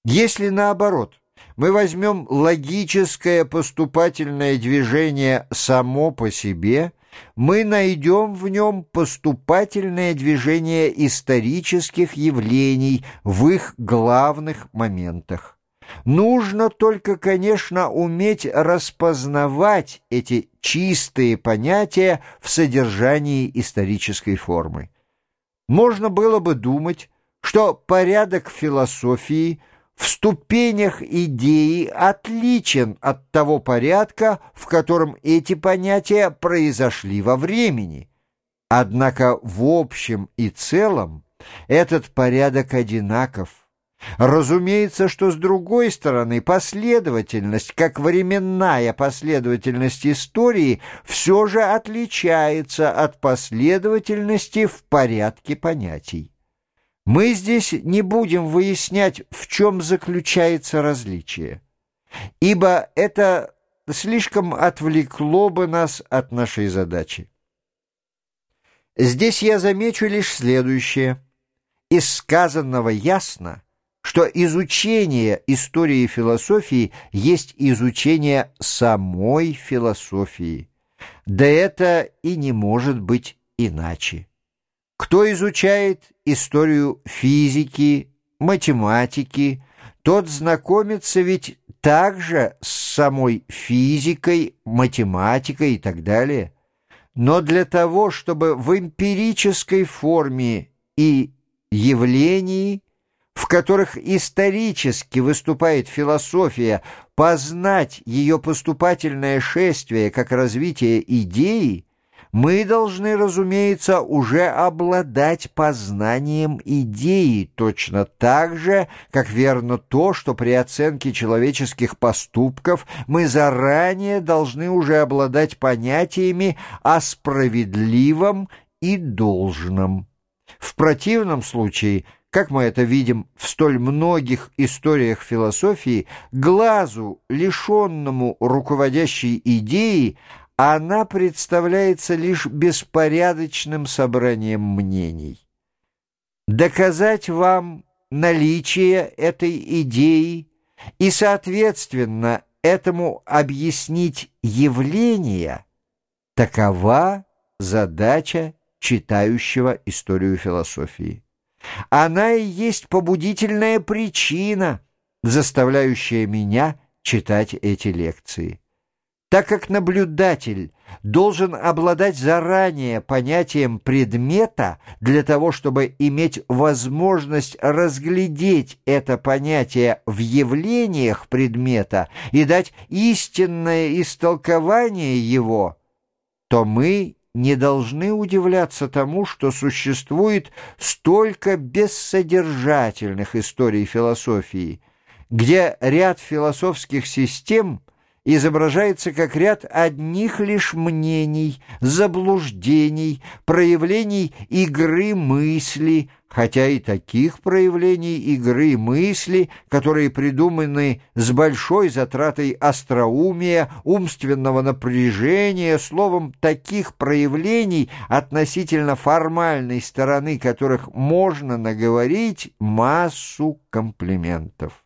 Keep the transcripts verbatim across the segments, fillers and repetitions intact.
Если наоборот, мы возьмем логическое поступательное движение само по себе, мы найдем в нем поступательное движение исторических явлений в их главных моментах. Нужно только, конечно, уметь распознавать эти чистые понятия в содержании исторической формы. Можно было бы думать, что порядок философии в ступенях идеи отличен от того порядка, в котором эти понятия произошли во времени. Однако в общем и целом этот порядок одинаков. Разумеется, что с другой стороны последовательность, как временная последовательность истории, все же отличается от последовательности в порядке понятий. Мы здесь не будем выяснять, в чем заключается различие, ибо это слишком отвлекло бы нас от нашей задачи. Здесь я замечу лишь следующее. Из сказанного ясно, что изучение истории философии есть изучение самой философии. Да это и не может быть иначе. Кто изучает историю физики, математики, тот знакомится ведь также с самой физикой, математикой и так далее. Но для того, чтобы в эмпирической форме и явлении, в которых исторически выступает философия, познать ее поступательное шествие как развитие идеи, мы должны, разумеется, уже обладать познанием идеи, точно так же, как верно то, что при оценке человеческих поступков мы заранее должны уже обладать понятиями о справедливом и должном. В противном случае, как мы это видим в столь многих историях философии, глазу, лишенному руководящей идеи, она представляется лишь беспорядочным собранием мнений. Доказать вам наличие этой идеи и, соответственно, этому объяснить явления — такова задача читающего историю философии. Она и есть побудительная причина, заставляющая меня читать эти лекции. Так как наблюдатель должен обладать заранее понятием предмета для того, чтобы иметь возможность разглядеть это понятие в явлениях предмета и дать истинное истолкование его, то мы не должны удивляться тому, что существует столько бессодержательных историй философии, где ряд философских систем изображается как ряд одних лишь мнений, заблуждений, проявлений игры мысли, хотя и таких проявлений игры мысли, которые придуманы с большой затратой остроумия, умственного напряжения, словом, таких проявлений, относительно формальной стороны которых можно наговорить массу комплиментов.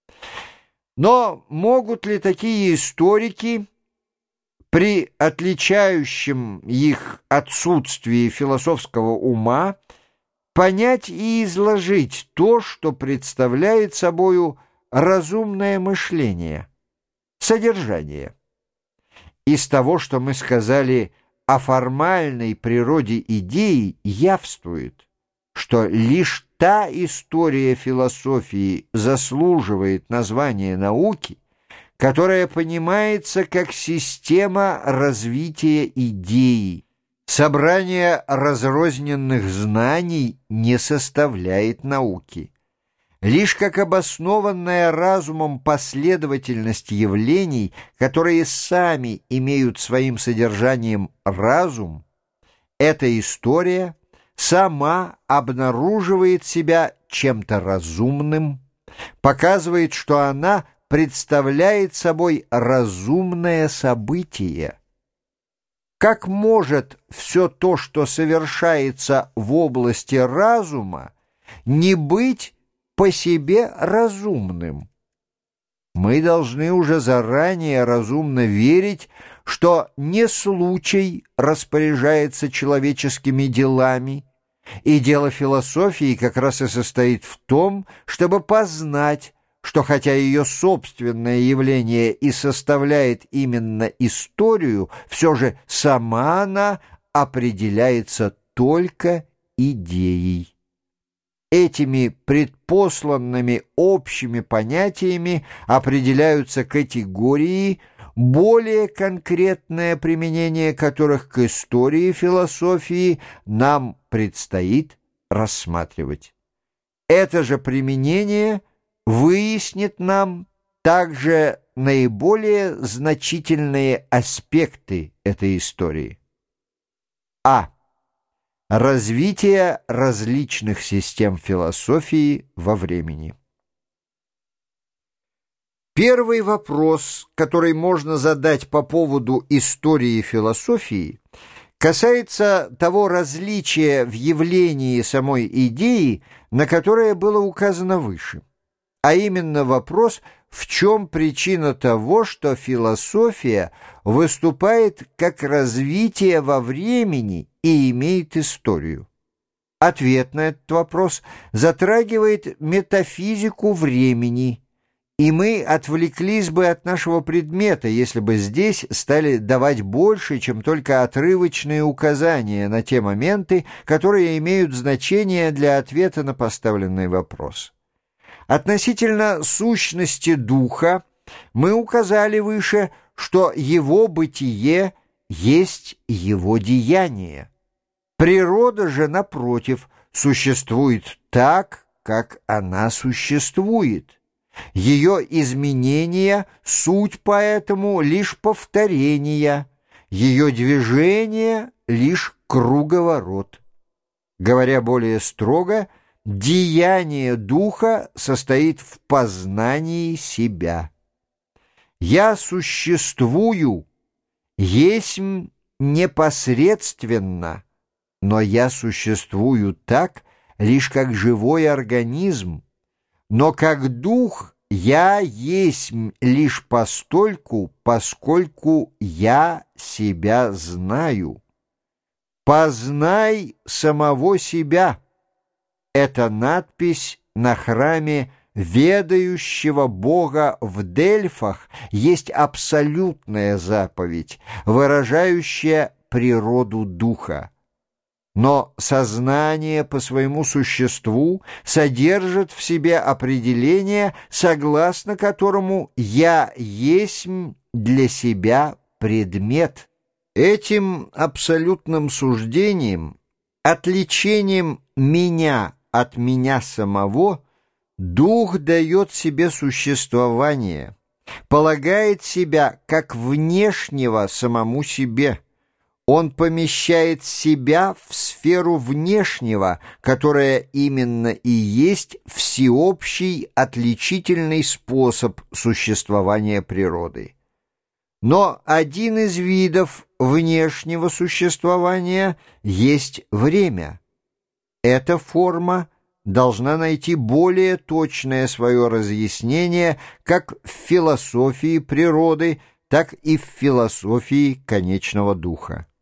Но могут ли такие историки при отличающем их отсутствии философского ума понять и изложить то, что представляет собою разумное мышление, содержание? Из того, что мы сказали о формальной природе идеи, явствует, что лишь та история философии заслуживает названия науки, которая понимается как система развития идеи. Собрание разрозненных знаний не составляет науки. Лишь как обоснованная разумом последовательность явлений, которые сами имеют своим содержанием разум, эта история сама обнаруживает себя чем-то разумным, показывает, что она представляет собой разумное событие. Как может все то, что совершается в области разума, не быть по себе разумным. Мы должны уже заранее разумно верить, что не случай распоряжается человеческими делами, и дело философии как раз и состоит в том, чтобы познать, что хотя ее собственное явление и составляет именно историю, все же сама она определяется только идеей. Этими предпосланными общими понятиями определяются категории, более конкретное применение которых к истории философии нам предстоит рассматривать. Это же применение выяснит нам также наиболее значительные аспекты этой истории. А. Развитие различных систем философии во времени. Первый вопрос, который можно задать по поводу истории философии, касается того различия в явлении самой идеи, на которое было указано выше, а именно вопрос, в чем причина того, что философия выступает как развитие во времени и имеет историю. Ответ на этот вопрос затрагивает метафизику времени, и мы отвлеклись бы от нашего предмета, если бы здесь стали давать больше, чем только отрывочные указания на те моменты, которые имеют значение для ответа на поставленный вопрос. Относительно сущности духа мы указали выше, что его бытие есть его деяние. Природа же, напротив, существует так, как она существует. Ее изменения — суть поэтому лишь повторения, ее движение — лишь круговорот. Говоря более строго, деяние духа состоит в познании себя. «Я существую, есть непосредственно, но я существую так, лишь как живой организм, но как дух я есть лишь постольку, поскольку я себя знаю. Познай самого себя». Это надпись на храме ведающего Бога в Дельфах есть абсолютная заповедь, выражающая природу духа. Но сознание по своему существу содержит в себе определение, согласно которому «я есть для себя предмет». Этим абсолютным суждением, отличением «меня» от меня самого, дух дает себе существование, полагает себя как внешнего самому себе. Он помещает себя в сферу внешнего, которая именно и есть всеобщий отличительный способ существования природы. Но один из видов внешнего существования есть время. Эта форма должна найти более точное свое разъяснение как в философии природы, так и в философии конечного духа.